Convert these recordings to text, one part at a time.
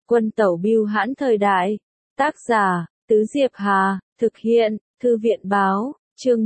Quân tẩu bưu hãn thời đại. Tác giả, Tứ Diệp Hà, thực hiện, Thư viện báo, chương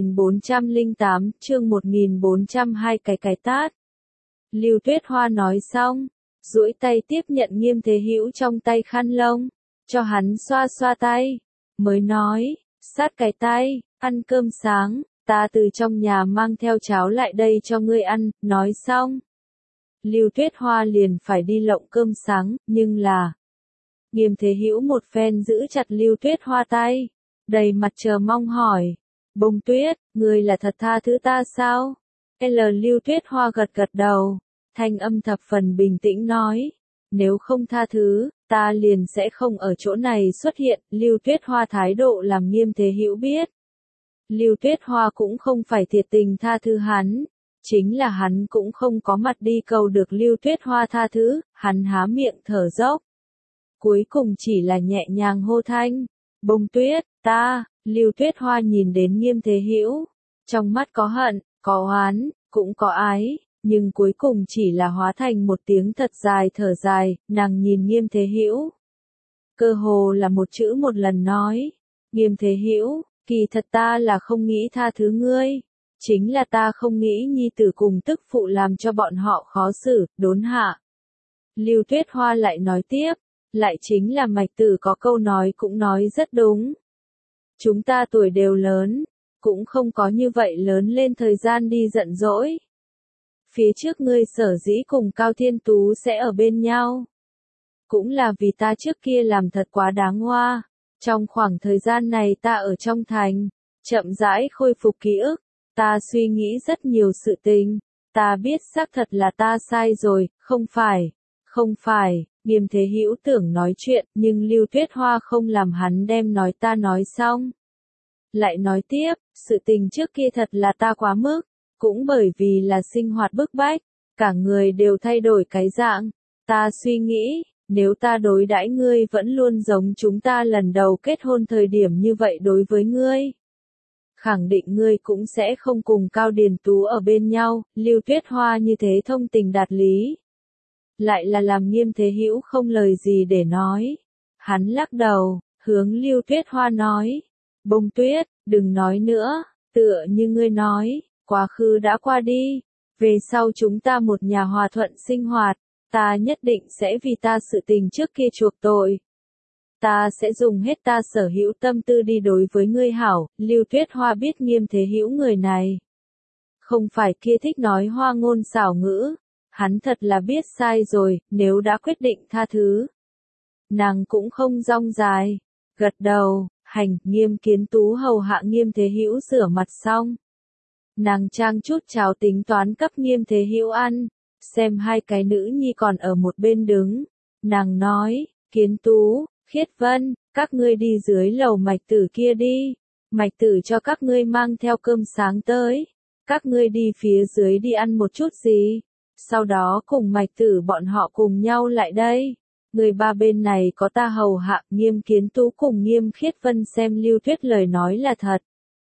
1408, chương 1402 cái tát. Lưu Tuyết Hoa nói xong, duỗi tay tiếp nhận Nghiêm Thế Hữu trong tay khăn lông, cho hắn xoa xoa tay, mới nói, sát cái tay, ăn cơm sáng, ta từ trong nhà mang theo cháo lại đây cho ngươi ăn, nói xong. Lưu Tuyết Hoa liền phải đi lộng cơm sáng, nhưng là Nghiêm Thế Hữu một phen giữ chặt Lưu Tuyết Hoa tay, đầy mặt chờ mong hỏi, Bông Tuyết, ngươi là thật tha thứ ta sao? Lưu Tuyết Hoa gật gật đầu, thanh âm thập phần bình tĩnh nói, nếu không tha thứ, ta liền sẽ không ở chỗ này xuất hiện. Lưu Tuyết Hoa thái độ làm Nghiêm Thế Hữu biết. Lưu Tuyết Hoa cũng không phải thiệt tình tha thứ hắn, chính là hắn cũng không có mặt đi cầu được Lưu Tuyết Hoa tha thứ, hắn há miệng thở dốc. Cuối cùng chỉ là nhẹ nhàng hô thanh, Bông Tuyết, ta. Lưu Tuyết Hoa nhìn đến Nghiêm Thế Hữu, trong mắt có hận, có oán, cũng có ái, nhưng cuối cùng chỉ là hóa thành một tiếng thật dài thở dài. Nàng nhìn Nghiêm Thế Hữu, cơ hồ là một chữ một lần nói, Nghiêm Thế Hữu, kỳ thật ta là không nghĩ tha thứ ngươi, chính là ta không nghĩ nhi tử cùng tức phụ làm cho bọn họ khó xử, đốn hạ. Lưu Tuyết Hoa lại nói tiếp, lại chính là Mạch Tử có câu nói cũng nói rất đúng. Chúng ta tuổi đều lớn, cũng không có như vậy lớn lên thời gian đi giận dỗi. Phía trước ngươi sở dĩ cùng Cao Thiên Tú sẽ ở bên nhau, cũng là vì ta trước kia làm thật quá đáng hoa. Trong khoảng thời gian này ta ở trong thành, chậm rãi khôi phục ký ức, ta suy nghĩ rất nhiều sự tình, ta biết xác thật là ta sai rồi, không phải. Nghiêm Thế Hữu tưởng nói chuyện, nhưng Lưu Tuyết Hoa không làm hắn đem nói ta nói xong. Lại nói tiếp, sự tình trước kia thật là ta quá mức, cũng bởi vì là sinh hoạt bức bách, cả người đều thay đổi cái dạng. Ta suy nghĩ, nếu ta đối đãi ngươi vẫn luôn giống chúng ta lần đầu kết hôn thời điểm như vậy đối với ngươi, khẳng định ngươi cũng sẽ không cùng Cao Điền Tú ở bên nhau. Lưu Tuyết Hoa như thế thông tình đạt lý, lại là làm Nghiêm Thế Hữu không lời gì để nói. Hắn lắc đầu, hướng Lưu Tuyết Hoa nói, Bông Tuyết, đừng nói nữa, tựa như ngươi nói, quá khứ đã qua đi, về sau chúng ta một nhà hòa thuận sinh hoạt, ta nhất định sẽ vì ta sự tình trước kia chuộc tội. Ta sẽ dùng hết ta sở hữu tâm tư đi đối với ngươi hảo. Lưu Tuyết Hoa biết Nghiêm Thế Hữu người này không phải kia thích nói hoa ngôn xảo ngữ, hắn thật là biết sai rồi, nếu đã quyết định tha thứ. Nàng cũng không rong dài, gật đầu, hành. Nghiêm Kiến Tú hầu hạ Nghiêm Thế Hữu rửa mặt xong, nàng trang chút cháo tính toán cấp Nghiêm Thế Hữu ăn, xem hai cái nữ nhi còn ở một bên đứng, nàng nói, Kiến Tú, Khiết Vân, các ngươi đi dưới lầu Mạch Tử kia đi, Mạch Tử cho các ngươi mang theo cơm sáng tới, các ngươi đi phía dưới đi ăn một chút gì, sau đó cùng Mạch Tử bọn họ cùng nhau lại đây. Người ba bên này có ta hầu hạ. Nghiêm Kiến Tú cùng Nghiêm Khiết Vân xem Lưu Tuyết lời nói là thật.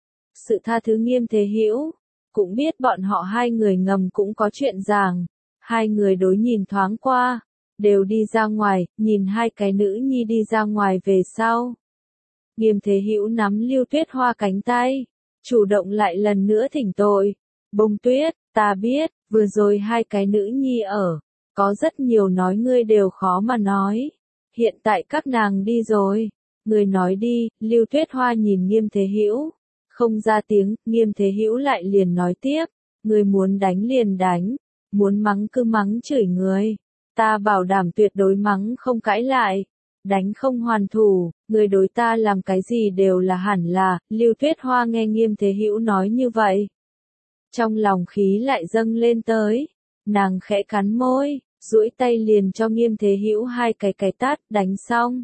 Sự tha thứ Nghiêm Thế Hữu, cũng biết bọn họ hai người ngầm cũng có chuyện ràng. Hai người đối nhìn thoáng qua, đều đi ra ngoài, nhìn hai cái nữ nhi đi ra ngoài về sau. Nghiêm Thế Hữu nắm Lưu Tuyết Hoa cánh tay, chủ động lại lần nữa thỉnh tội. Bông Tuyết, ta biết, vừa rồi hai cái nữ nhi ở, có rất nhiều nói ngươi đều khó mà nói. Hiện tại các nàng đi rồi, ngươi nói đi. Lưu Tuyết Hoa nhìn Nghiêm Thế Hữu, không ra tiếng. Nghiêm Thế Hữu lại liền nói tiếp, ngươi muốn đánh liền đánh, muốn mắng cứ mắng chửi người, ta bảo đảm tuyệt đối mắng không cãi lại, đánh không hoàn thủ, ngươi đối ta làm cái gì đều là hẳn là. Lưu Tuyết Hoa nghe Nghiêm Thế Hữu nói như vậy, trong lòng khí lại dâng lên tới, nàng khẽ cắn môi, duỗi tay liền cho Nghiêm Thế Hữu hai cái tát. Đánh xong,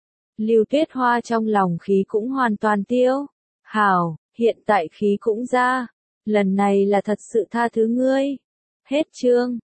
Lưu Tuyết Hoa trong lòng khí cũng hoàn toàn tiêu. Hảo, hiện tại khí cũng ra, lần này là thật sự tha thứ ngươi. Hết chương.